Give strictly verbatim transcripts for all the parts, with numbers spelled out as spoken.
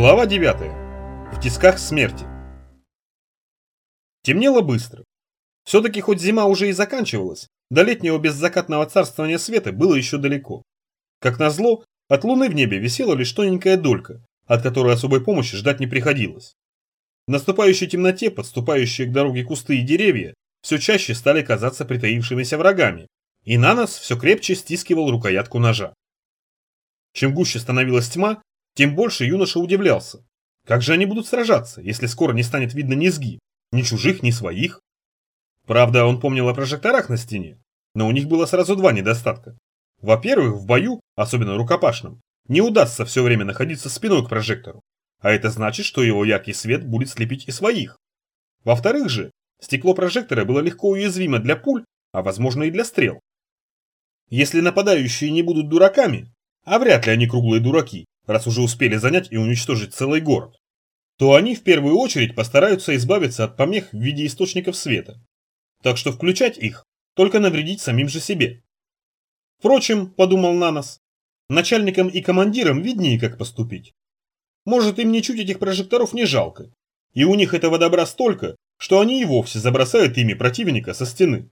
Глава девятая. В тисках смерти. Темнело быстро. Все-таки хоть зима уже и заканчивалась, до летнего беззакатного царствования света было еще далеко. Как назло, от луны в небе висела лишь тоненькая долька, от которой особой помощи ждать не приходилось. В наступающей темноте подступающие к дороге кусты и деревья все чаще стали казаться притаившимися врагами, и Нанос все крепче стискивал рукоятку ножа. Чем гуще становилась тьма, тем больше юноша удивлялся. Как же они будут сражаться, если скоро не станет видно низги, ни чужих, ни своих? Правда, он помнил о прожекторах на стене, но у них было сразу два недостатка. Во-первых, в бою, особенно рукопашном, не удастся все время находиться спиной к прожектору, а это значит, что его яркий свет будет слепить и своих. Во-вторых же, стекло прожектора было легко уязвимо для пуль, а возможно и для стрел. Если нападающие не будут дураками, а вряд ли они круглые дураки, раз уже успели занять и уничтожить целый город, то они в первую очередь постараются избавиться от помех в виде источников света. Так что включать их только навредить самим же себе. Впрочем, подумал Нанос, начальникам и командирам виднее, как поступить. Может, им ничуть этих прожекторов не жалко, и у них этого добра столько, что они и вовсе забросают ими противника со стены.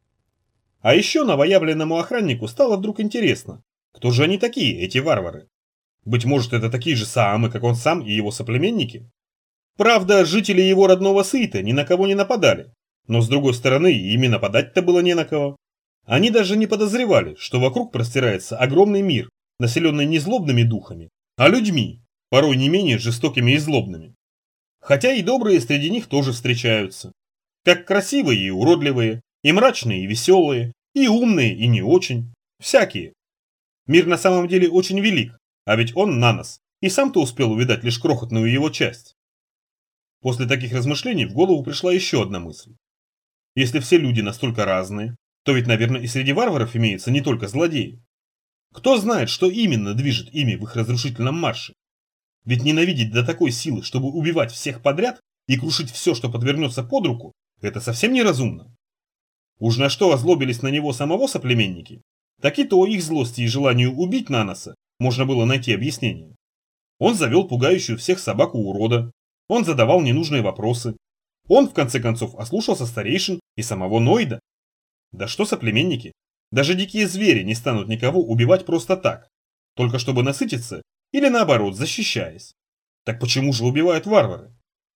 А еще новоявленному охраннику стало вдруг интересно, кто же они такие, эти варвары? Быть может, это такие же саамы, как он сам и его соплеменники? Правда, жители его родного Сыйта ни на кого не нападали, но с другой стороны, ими нападать-то было не на кого. Они даже не подозревали, что вокруг простирается огромный мир, населенный не злобными духами, а людьми, порой не менее жестокими и злобными. Хотя и добрые среди них тоже встречаются. Как красивые и уродливые, и мрачные и веселые, и умные и не очень, всякие. Мир на самом деле очень велик, а ведь он, Нанос, и сам-то успел увидать лишь крохотную его часть. После таких размышлений в голову пришла еще одна мысль. Если все люди настолько разные, то ведь, наверное, и среди варваров имеются не только злодеи. Кто знает, что именно движет ими в их разрушительном марше? Ведь ненавидеть до такой силы, чтобы убивать всех подряд и крушить все, что подвернется под руку, это совсем неразумно. Уж на что озлобились на него самого соплеменники, так и то их злости и желанию убить Наноса можно было найти объяснение. Он завел пугающую всех собаку-урода, он задавал ненужные вопросы, он в конце концов ослушался старейшин и самого Ноида. Да что соплеменники, даже дикие звери не станут никого убивать просто так, только чтобы насытиться или наоборот защищаясь. Так почему же убивают варвары?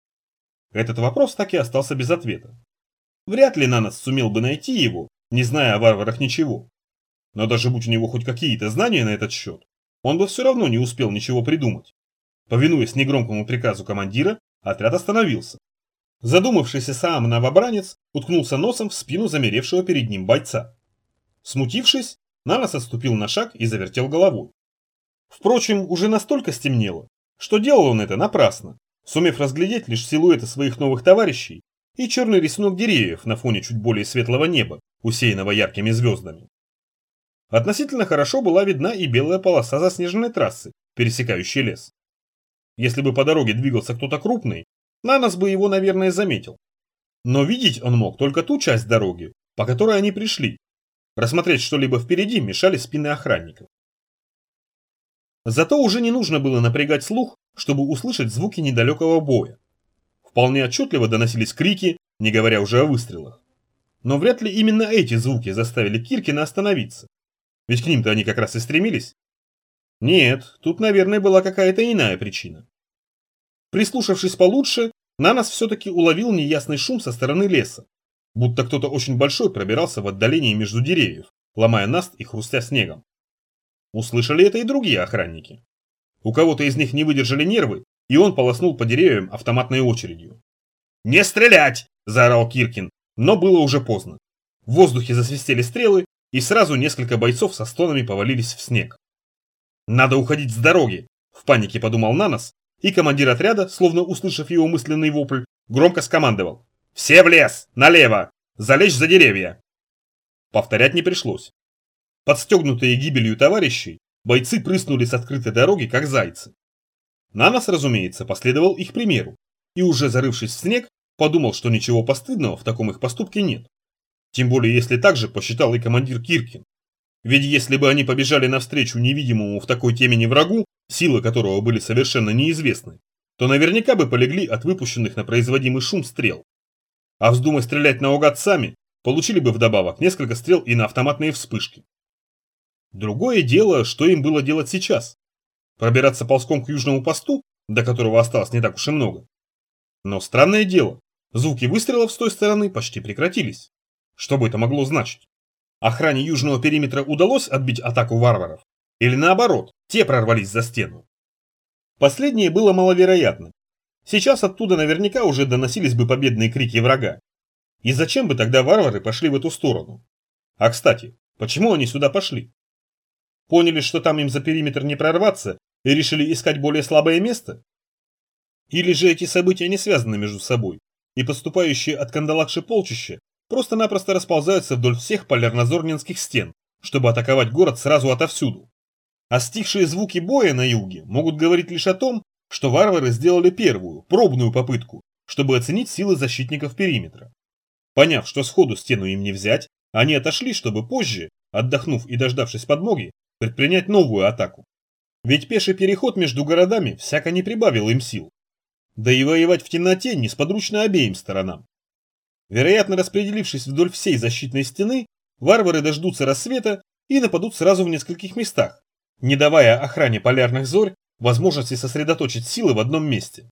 Этот вопрос так и остался без ответа. Вряд ли Нанос сумел бы найти его, не зная о варварах ничего. Но даже будь у него хоть какие-то знания на этот счет, он бы все равно не успел ничего придумать. Повинуясь негромкому приказу командира, отряд остановился. Задумавшийся сам новобранец уткнулся носом в спину замеревшего перед ним бойца. Смутившись, Нанос отступил на шаг и завертел головой. Впрочем, уже настолько стемнело, что делал он это напрасно, сумев разглядеть лишь силуэты своих новых товарищей и черный рисунок деревьев на фоне чуть более светлого неба, усеянного яркими звездами. Относительно хорошо была видна и белая полоса заснеженной трассы, пересекающей лес. Если бы по дороге двигался кто-то крупный, Нанос бы его, наверное, заметил. Но видеть он мог только ту часть дороги, по которой они пришли. Рассмотреть что-либо впереди мешали спины охранников. Зато уже не нужно было напрягать слух, чтобы услышать звуки недалекого боя. Вполне отчетливо доносились крики, не говоря уже о выстрелах. Но вряд ли именно эти звуки заставили Киркина остановиться. Ведь к ним-то они как раз и стремились. Нет, тут, наверное, была какая-то иная причина. Прислушавшись получше, Нанос все-таки уловил неясный шум со стороны леса. Будто кто-то очень большой пробирался в отдалении между деревьев, ломая наст и хрустя снегом. Услышали это и другие охранники. У кого-то из них не выдержали нервы, и он полоснул по деревьям автоматной очередью. «Не стрелять!» – заорал Киркин, но было уже поздно. В воздухе засвистели стрелы, и сразу несколько бойцов со стонами повалились в снег. «Надо уходить с дороги!» – в панике подумал Нанос, и командир отряда, словно услышав его мысленный вопль, громко скомандовал: «Все в лес! Налево! Залечь за деревья!» Повторять не пришлось. Подстегнутые гибелью товарищей, бойцы прыснули с открытой дороги, как зайцы. Нанос, разумеется, последовал их примеру, и уже зарывшись в снег, подумал, что ничего постыдного в таком их поступке нет. Тем более, если так же посчитал и командир Киркин. Ведь если бы они побежали навстречу невидимому в такой темени врагу, силы которого были совершенно неизвестны, то наверняка бы полегли от выпущенных на производимый шум стрел. А вздумай стрелять наугад сами, получили бы вдобавок несколько стрел и на автоматные вспышки. Другое дело, что им было делать сейчас. Пробираться ползком к южному посту, до которого осталось не так уж и много. Но странное дело, звуки выстрелов с той стороны почти прекратились. Что бы это могло значить? Охране южного периметра удалось отбить атаку варваров? Или наоборот, те прорвались за стену? Последнее было маловероятно. Сейчас оттуда наверняка уже доносились бы победные крики врага. И зачем бы тогда варвары пошли в эту сторону? А кстати, почему они сюда пошли? Поняли, что там им за периметр не прорваться, и решили искать более слабое место? Или же эти события не связаны между собой, и поступающие от Кандалакши полчища просто-напросто расползаются вдоль всех полярнозорнинских стен, чтобы атаковать город сразу отовсюду? А стихшие звуки боя на юге могут говорить лишь о том, что варвары сделали первую, пробную попытку, чтобы оценить силы защитников периметра. Поняв, что сходу стену им не взять, они отошли, чтобы позже, отдохнув и дождавшись подмоги, предпринять новую атаку. Ведь пеший переход между городами всяко не прибавил им сил. Да и воевать в темноте несподручно обеим сторонам. Вероятно, распределившись вдоль всей защитной стены, варвары дождутся рассвета и нападут сразу в нескольких местах, не давая охране полярных зорь возможности сосредоточить силы в одном месте.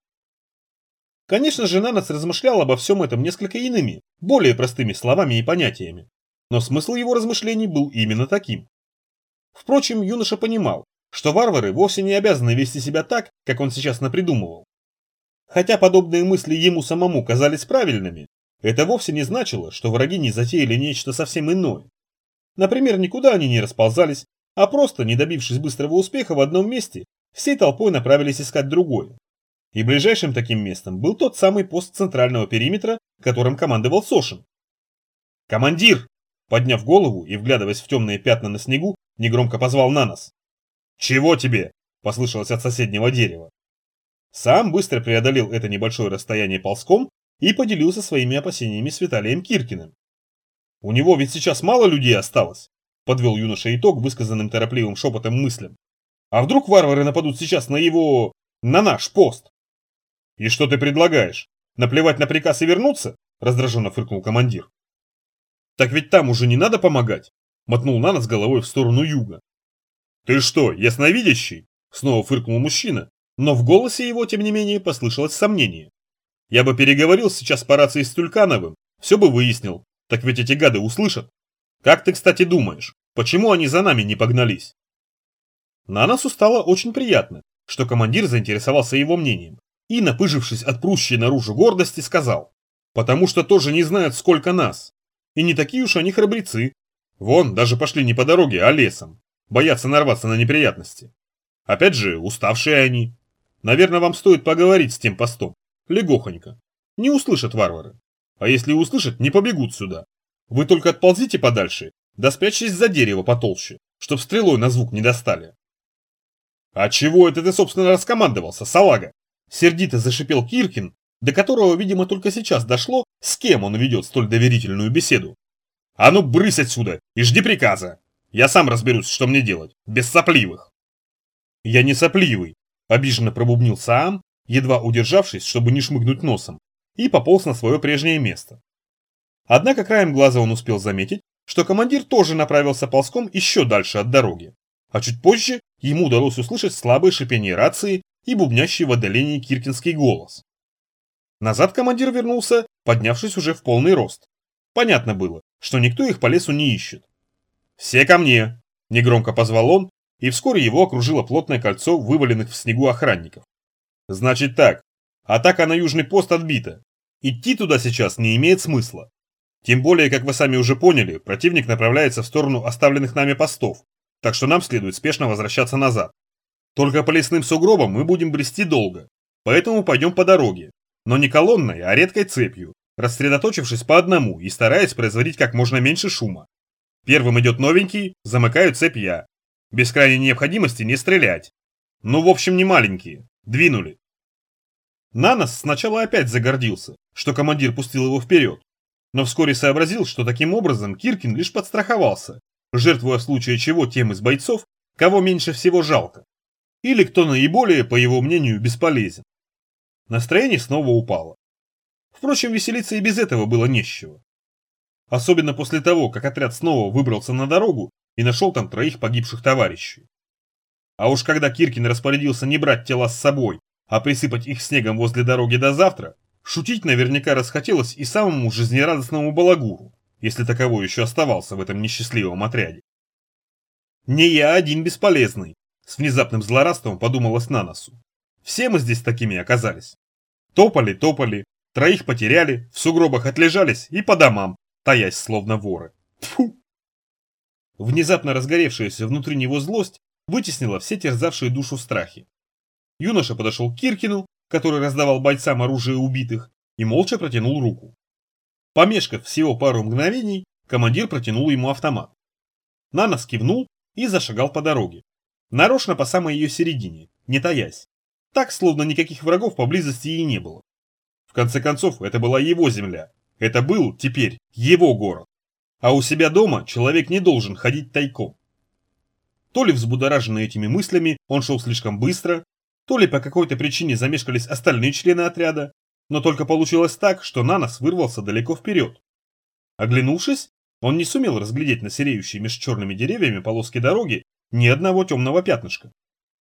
Конечно же, Нанос размышлял обо всем этом несколько иными, более простыми словами и понятиями, но смысл его размышлений был именно таким. Впрочем, юноша понимал, что варвары вовсе не обязаны вести себя так, как он сейчас напридумывал. Хотя подобные мысли ему самому казались правильными, это вовсе не значило, что враги не затеяли нечто совсем иное. Например, никуда они не расползались, а просто, не добившись быстрого успеха в одном месте, всей толпой направились искать другое. И ближайшим таким местом был тот самый пост центрального периметра, которым командовал Сошин. «Командир!» Подняв голову и вглядываясь в темные пятна на снегу, негромко позвал Нанос. «Чего тебе?» – послышалось от соседнего дерева. Сам быстро преодолел это небольшое расстояние ползком и поделился своими опасениями с Виталием Киркиным. «У него ведь сейчас мало людей осталось», – подвел юноша итог высказанным торопливым шепотом мыслям. «А вдруг варвары нападут сейчас на его... на наш пост?» «И что ты предлагаешь? Наплевать на приказ и вернуться?» – раздраженно фыркнул командир. «Так ведь там уже не надо помогать», – мотнул Нанос головой в сторону юга. «Ты что, ясновидящий?» – снова фыркнул мужчина, но в голосе его, тем не менее, послышалось сомнение. «Я бы переговорил сейчас по рации с Тюлькановым, все бы выяснил, так ведь эти гады услышат. Как ты, кстати, думаешь, почему они за нами не погнались?» Наносу стало очень приятно, что командир заинтересовался его мнением, и, напыжившись от прущей наружу гордости, сказал: «Потому что тоже не знают, сколько нас. И не такие уж они храбрецы. Вон, даже пошли не по дороге, а лесом. Боятся нарваться на неприятности. Опять же, уставшие они. Наверное, вам стоит поговорить с тем постом. Легохонько. Не услышат варвары. А если услышат, не побегут сюда. Вы только отползите подальше, да спрячьтесь за дерево потолще, чтоб стрелой на звук не достали». «А чего это ты, собственно, раскомандовался, салага?» Сердито зашипел Киркин, до которого, видимо, только сейчас дошло, с кем он ведет столь доверительную беседу. «А ну, брысь отсюда и жди приказа! Я сам разберусь, что мне делать, без сопливых!» «Я не сопливый!» – обиженно пробубнил Саам, едва удержавшись, чтобы не шмыгнуть носом, и пополз на свое прежнее место. Однако краем глаза он успел заметить, что командир тоже направился ползком еще дальше от дороги, а чуть позже ему удалось услышать слабое шипение рации и бубнящий в отдалении киркинский голос. Назад командир вернулся, поднявшись уже в полный рост. Понятно было, что никто их по лесу не ищет. «Все ко мне!» – негромко позвал он, и вскоре его окружило плотное кольцо вываленных в снегу охранников. «Значит так, атака на южный пост отбита. Идти туда сейчас не имеет смысла. Тем более, как вы сами уже поняли, противник направляется в сторону оставленных нами постов, так что нам следует спешно возвращаться назад. Только по лесным сугробам мы будем брести долго, поэтому пойдем по дороге, но не колонной, а редкой цепью, рассредоточившись по одному и стараясь производить как можно меньше шума. Первым идет новенький, замыкаю цепь я. Без крайней необходимости не стрелять. Ну, в общем, не маленькие. Двинули». Нанос сначала опять загордился, что командир пустил его вперед, но вскоре сообразил, что таким образом Киркин лишь подстраховался, жертвуя в случае чего тем из бойцов, кого меньше всего жалко. или кто наиболее, по его мнению, бесполезен. Настроение снова упало. Впрочем, веселиться и без этого было не с чего. Особенно после того, как отряд снова выбрался на дорогу и нашел там троих погибших товарищей. А уж когда Киркин распорядился не брать тела с собой, а присыпать их снегом возле дороги до завтра, шутить наверняка расхотелось и самому жизнерадостному балагуру, если таковой еще оставался в этом несчастливом отряде. «Не я один бесполезный», — с внезапным злорадством подумалось на носу. «Все мы здесь такими оказались. Топали, топали, троих потеряли, в сугробах отлежались и по домам, таясь словно воры. Тьфу!» Внезапно разгоревшаяся внутри него злость вытеснила все терзавшие душу страхи. Юноша подошел к Киркину, который раздавал бойцам оружие убитых, и молча протянул руку. Помешкав всего пару мгновений, командир протянул ему автомат. Нанос кивнул и зашагал по дороге. Нарочно по самой ее середине, не таясь. Так, словно никаких врагов поблизости и не было. В конце концов, это была его земля. Это был, теперь, его город. А у себя дома человек не должен ходить тайком. То ли взбудораженный этими мыслями он шел слишком быстро, то ли по какой-то причине замешкались остальные члены отряда, но только получилось так, что Нанос вырвался далеко вперед. Оглянувшись, он не сумел разглядеть на сереющей меж черными деревьями полоски дороги ни одного темного пятнышка.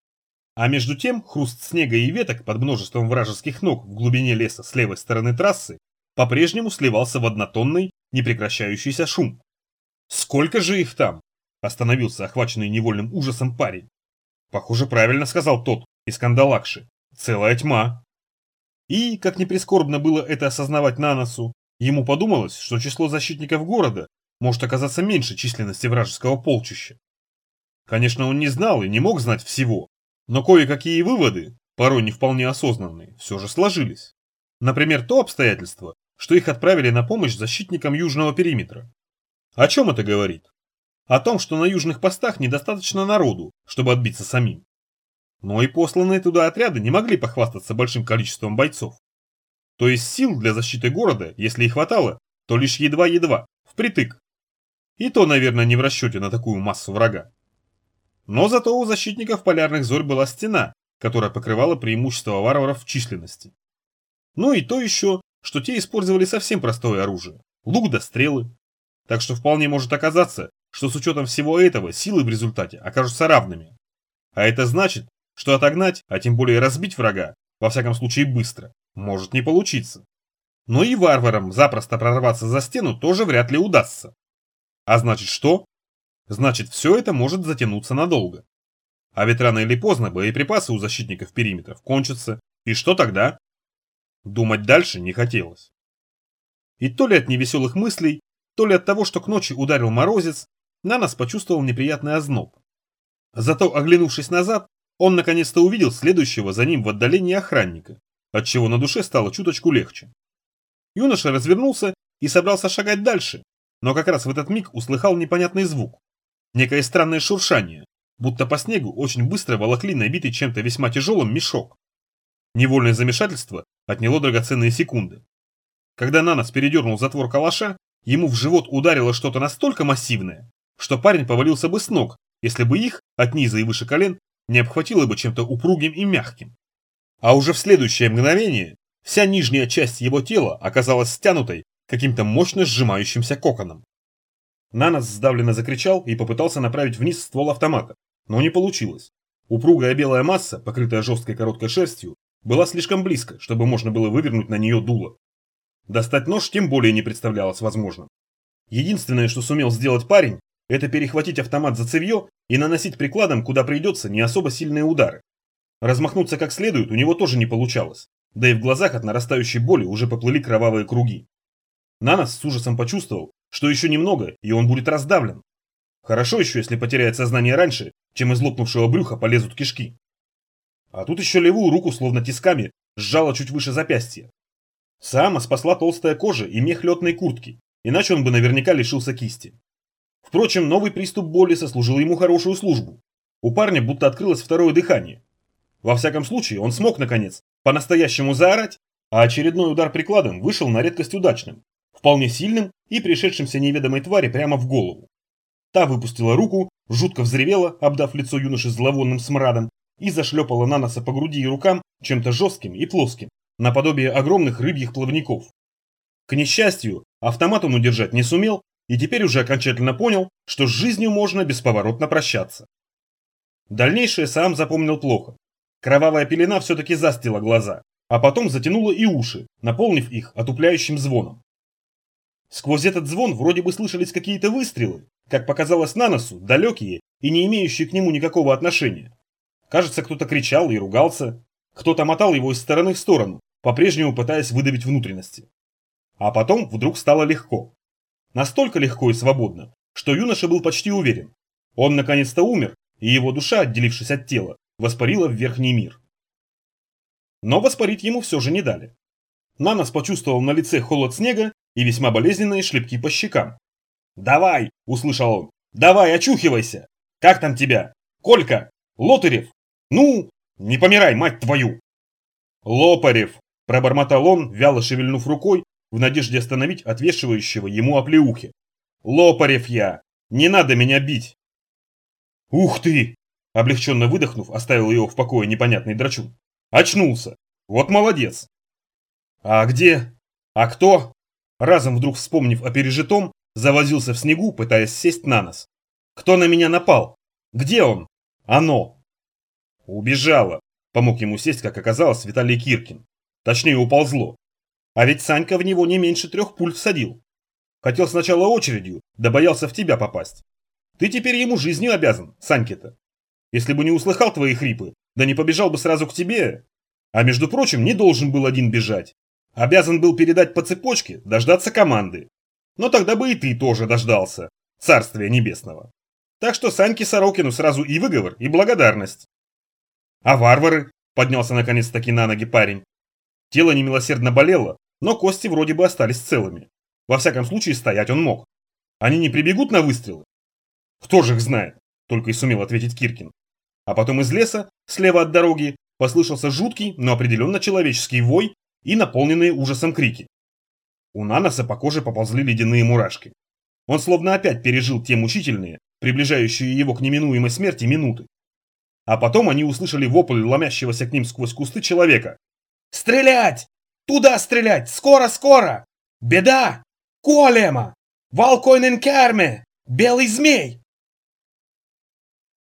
А между тем хруст снега и веток под множеством вражеских ног в глубине леса с левой стороны трассы по-прежнему сливался в однотонный, непрекращающийся шум. «Сколько же их там?» – остановился охваченный невольным ужасом парень. «Похоже, правильно сказал тот из Кандалакши. Целая тьма». И, как ни прискорбно было это осознавать Наносу, ему подумалось, что число защитников города может оказаться меньше численности вражеского полчища. Конечно, он не знал и не мог знать всего, но кое-какие выводы, порой не вполне осознанные, все же сложились. Например, то обстоятельство, что их отправили на помощь защитникам южного периметра. О чем это говорит? О том, что на южных постах недостаточно народу, чтобы отбиться самим. Но и посланные туда отряды не могли похвастаться большим количеством бойцов. То есть сил для защиты города, если и хватало, то лишь едва-едва, впритык. И то, наверное, не в расчете на такую массу врага. Но зато у защитников полярных зорь была стена, которая покрывала преимущество варваров в численности. Ну и то еще, что те использовали совсем простое оружие – лук да стрелы. Так что вполне может оказаться, что с учетом всего этого силы в результате окажутся равными. А это значит, что отогнать, а тем более разбить врага, во всяком случае быстро, может не получиться. Но и варварам запросто прорваться за стену тоже вряд ли удастся. А значит что? Значит, все это может затянуться надолго. А ведь рано или поздно боеприпасы у защитников периметров кончатся, и что тогда? Думать дальше не хотелось. И то ли от невеселых мыслей, то ли от того, что к ночи ударил морозец, Нанос почувствовал неприятный озноб. Зато, оглянувшись назад, он наконец-то увидел следующего за ним в отдалении охранника, отчего на душе стало чуточку легче. Юноша развернулся и собрался шагать дальше, но как раз в этот миг услыхал непонятный звук. Некое странное шуршание, будто по снегу очень быстро волокли набитый чем-то весьма тяжелым мешок. Невольное замешательство отняло драгоценные секунды. Когда Нанос передернул затвор калаша, ему в живот ударило что-то настолько массивное, что парень повалился бы с ног, если бы их, от низа и выше колен, не обхватило бы чем-то упругим и мягким. А уже в следующее мгновение вся нижняя часть его тела оказалась стянутой каким-то мощно сжимающимся коконом. Нанос сдавленно закричал и попытался направить вниз ствол автомата, но не получилось. Упругая белая масса, покрытая жесткой короткой шерстью, была слишком близко, чтобы можно было вывернуть на нее дуло. Достать нож тем более не представлялось возможным. Единственное, что сумел сделать парень, это перехватить автомат за цевьё и наносить прикладом, куда придется, не особо сильные удары. Размахнуться как следует у него тоже не получалось, да и в глазах от нарастающей боли уже поплыли кровавые круги. Нанос с ужасом почувствовал, что еще немного, и он будет раздавлен. Хорошо еще, если потеряет сознание раньше, чем из лопнувшего брюха полезут кишки. А тут еще левую руку, словно тисками, сжала чуть выше запястья. Саама спасла толстая кожа и мех летной куртки, иначе он бы наверняка лишился кисти. Впрочем, новый приступ боли сослужил ему хорошую службу. У парня будто открылось второе дыхание. Во всяком случае, он смог, наконец, по-настоящему заорать, а очередной удар прикладом вышел на редкость удачным, вполне сильным и пришедшимся неведомой твари прямо в голову. Та выпустила руку, жутко взревела, обдав лицо юноши зловонным смрадом, и зашлепала Наноса по груди и рукам чем-то жестким и плоским, наподобие огромных рыбьих плавников. К несчастью, автомат он удержать не сумел и теперь уже окончательно понял, что с жизнью можно бесповоротно прощаться. Дальнейшее сам запомнил плохо. Кровавая пелена все-таки застила глаза, а потом затянула и уши, наполнив их отупляющим звоном. Сквозь этот звон вроде бы слышались какие-то выстрелы, как показалось Наносу, далекие и не имеющие к нему никакого отношения. Кажется, кто-то кричал и ругался, кто-то мотал его из стороны в сторону, по-прежнему пытаясь выдавить внутренности. А потом вдруг стало легко. Настолько легко и свободно, что юноша был почти уверен. Он наконец-то умер, и его душа, отделившись от тела, воспарила в верхний мир. Но воспарить ему все же не дали. Нанос почувствовал на лице холод снега и весьма болезненные шлепки по щекам. «Давай!» – услышал он. «Давай, очухивайся! Как там тебя? Колька? Лотарев? Ну, не помирай, мать твою!» «Лопарев!» – пробормотал он, вяло шевельнув рукой, в надежде остановить отвешивающего ему оплеухи. «Лопарев я! Не надо меня бить!» «Ух ты!» – облегченно выдохнув, оставил его в покое непонятный драчун. «Очнулся! Вот молодец!» «А где? А кто?» Разом вдруг вспомнив о пережитом, завозился в снегу, пытаясь сесть на нос. «Кто на меня напал? Где он? Оно!» «Убежало!» – помог ему сесть, как оказалось, Виталий Киркин. Точнее, уползло. А ведь Санька в него не меньше трех пуль всадил. Хотел сначала очередью, да боялся в тебя попасть. Ты теперь ему жизнью обязан, Саньке-то. Если бы не услыхал твои хрипы, да не побежал бы сразу к тебе. А между прочим, не должен был один бежать. Обязан был передать по цепочке, дождаться команды. Но тогда бы и ты тоже дождался. Царствия небесного. Так что Саньке Сорокину сразу и выговор, и благодарность. А варвары? Поднялся наконец-таки на ноги парень. Тело немилосердно болело, но кости вроде бы остались целыми. Во всяком случае, стоять он мог. Они не прибегут на выстрелы? Кто же их знает? Только и сумел ответить Киркин. А потом из леса, слева от дороги, послышался жуткий, но определенно человеческий вой и наполненные ужасом крики. У Наноса по коже поползли ледяные мурашки. Он словно опять пережил те мучительные, приближающие его к неминуемой смерти минуты. А потом они услышали вопль ломящегося к ним сквозь кусты человека. «Стрелять! Туда стрелять! Скоро, скоро! Беда! Куолема! Валкойнен Керме! Белый змей!